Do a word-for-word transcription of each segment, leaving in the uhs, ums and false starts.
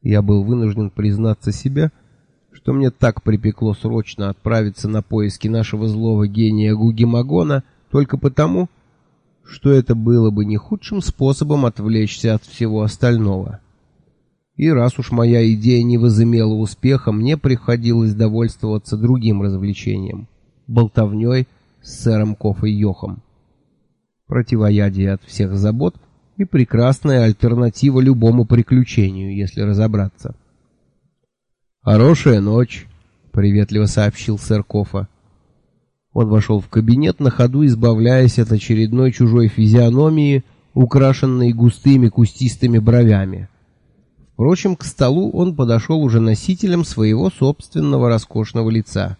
Я был вынужден признаться себе, что мне так припекло срочно отправиться на поиски нашего злого гения Гугемагона только потому, что это было бы не худшим способом отвлечься от всего остального. И раз уж моя идея не возымела успеха, мне приходилось довольствоваться другим развлечением — болтовней с сэром Кофой Йохом. Противоядие от всех забот и прекрасная альтернатива любому приключению, если разобраться. «Хорошая ночь», — приветливо сообщил сэр Кофа. Он вошел в кабинет, на ходу избавляясь от очередной чужой физиономии, украшенной густыми кустистыми бровями. Впрочем, к столу он подошел уже носителем своего собственного роскошного лица.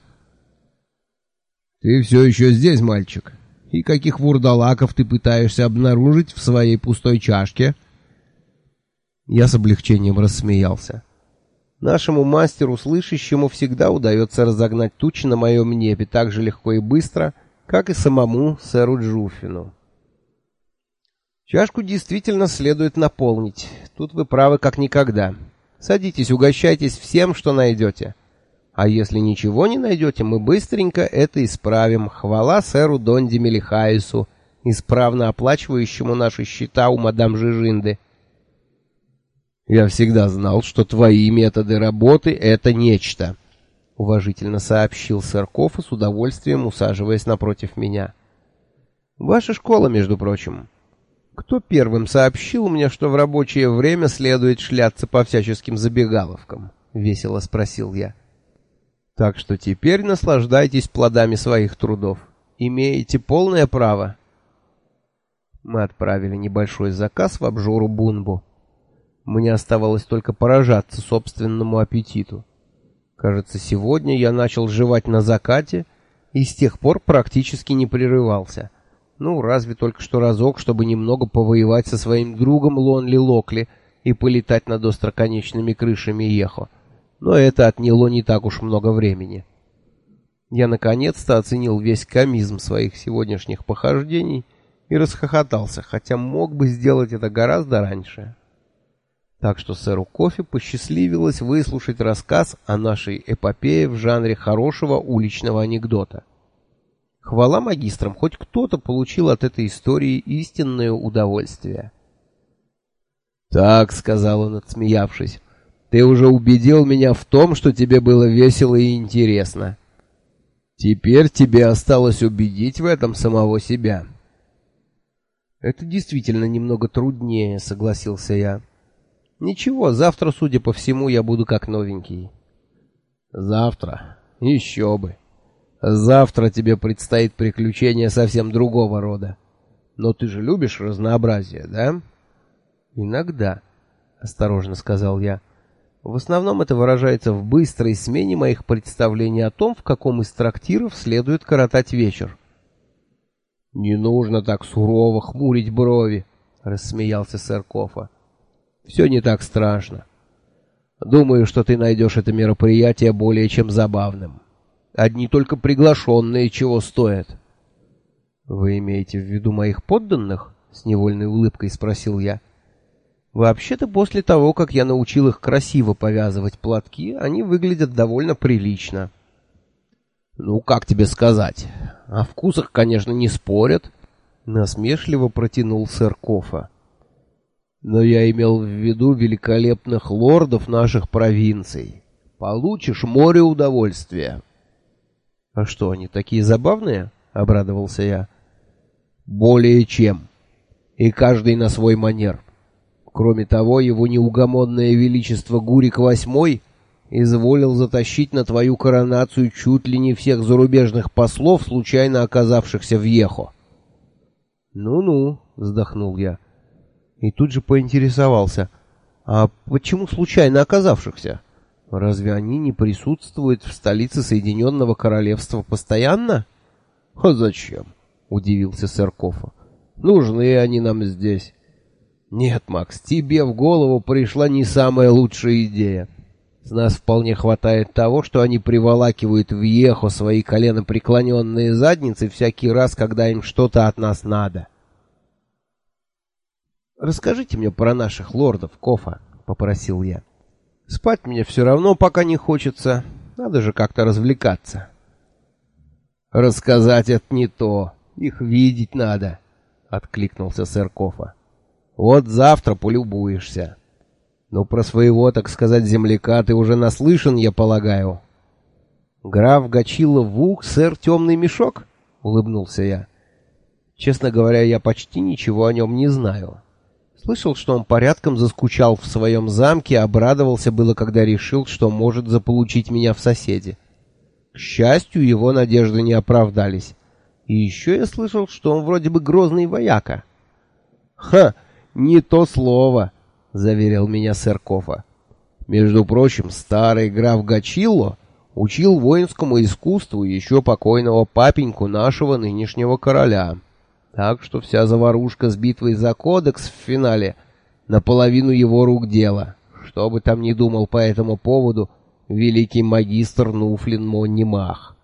«Ты все еще здесь, мальчик? И каких вурдалаков ты пытаешься обнаружить в своей пустой чашке?» Я с облегчением рассмеялся. Нашему мастеру слышащему всегда удается разогнать тучи на моем небе так же легко и быстро, как и самому сэру Джуффину. Чашку действительно следует наполнить. Тут вы правы как никогда. Садитесь, угощайтесь всем, что найдете. А если ничего не найдете, мы быстренько это исправим. Хвала сэру Донди Мелихаису, исправно оплачивающему наши счета у мадам Жижинды. «Я всегда знал, что твои методы работы — это нечто», — уважительно сообщил сэр Кофа, с удовольствием усаживаясь напротив меня. «Ваша школа, между прочим. Кто первым сообщил мне, что в рабочее время следует шляться по всяческим забегаловкам?» — весело спросил я. «Так что теперь наслаждайтесь плодами своих трудов. Имеете полное право». Мы отправили небольшой заказ в обжору Бунбу. Мне оставалось только поражаться собственному аппетиту. Кажется, сегодня я начал жевать на закате и с тех пор практически не прерывался. Ну, разве только что разок, чтобы немного повоевать со своим другом Лонли Локли и полетать над остроконечными крышами Ехо. Но это отняло не так уж много времени. Я наконец-то оценил весь комизм своих сегодняшних похождений и расхохотался, хотя мог бы сделать это гораздо раньше. Так что сэру Кофе посчастливилось выслушать рассказ о нашей эпопее в жанре хорошего уличного анекдота. Хвала магистрам, хоть кто-то получил от этой истории истинное удовольствие. «Так», — сказал он, отсмеявшись, — «ты уже убедил меня в том, что тебе было весело и интересно. Теперь тебе осталось убедить в этом самого себя». «Это действительно немного труднее», — согласился я. «Ничего, завтра, судя по всему, я буду как новенький». «Завтра? Еще бы. Завтра тебе предстоит приключение совсем другого рода. Но ты же любишь разнообразие, да?» «Иногда», — осторожно сказал я. «В основном это выражается в быстрой смене моих представлений о том, в каком из трактиров следует коротать вечер». «Не нужно так сурово хмурить брови», — рассмеялся сэр Кофа. «Все не так страшно. Думаю, что ты найдешь это мероприятие более чем забавным. Одни только приглашенные чего стоят». «Вы имеете в виду моих подданных?» — с невольной улыбкой спросил я. «Вообще-то после того, как я научил их красиво повязывать платки, они выглядят довольно прилично». «Ну, как тебе сказать? О вкусах, конечно, не спорят», — насмешливо протянул сэр Кофа. «Но я имел в виду великолепных лордов наших провинций. Получишь море удовольствия». «А что, они такие забавные?» — обрадовался я. «Более чем. И каждый на свой манер. Кроме того, его неугомонное величество Гурик восьмой изволил затащить на твою коронацию чуть ли не всех зарубежных послов, случайно оказавшихся в Ехо». «Ну-ну», — вздохнул я. И тут же поинтересовался: «А почему случайно оказавшихся? Разве они не присутствуют в столице Соединенного Королевства постоянно?» «А зачем?» — удивился сэр Кофа. «Нужны они нам здесь». «Нет, Макс, тебе в голову пришла не самая лучшая идея. С нас вполне хватает того, что они приволакивают в Ехо свои коленопреклоненные задницы всякий раз, когда им что-то от нас надо». «Расскажите мне про наших лордов, Кофа», — попросил я. Спать мне все равно пока не хочется. Надо же как-то развлекаться. Рассказать это не то. Их видеть надо, откликнулся сэр Кофа. Вот завтра полюбуешься. Но про своего, так сказать, земляка ты уже наслышан, я полагаю. Граф Гачило Вук, сэр Темный Мешок? Улыбнулся я. Честно говоря, я почти ничего о нем не знаю. Слышал, что он порядком заскучал в своем замке, обрадовался было, когда решил, что может заполучить меня в соседи. К счастью, его надежды не оправдались. И еще я слышал, что он вроде бы грозный вояка. «Ха, не то слово», — заверил меня сэр Кофа. «Между прочим, старый граф Гачилло учил воинскому искусству еще покойного папеньку нашего нынешнего короля. Так что вся заварушка с битвой за кодекс в финале наполовину его рук дело. Что бы там ни думал по этому поводу великий магистр Нуфлин Моннимах».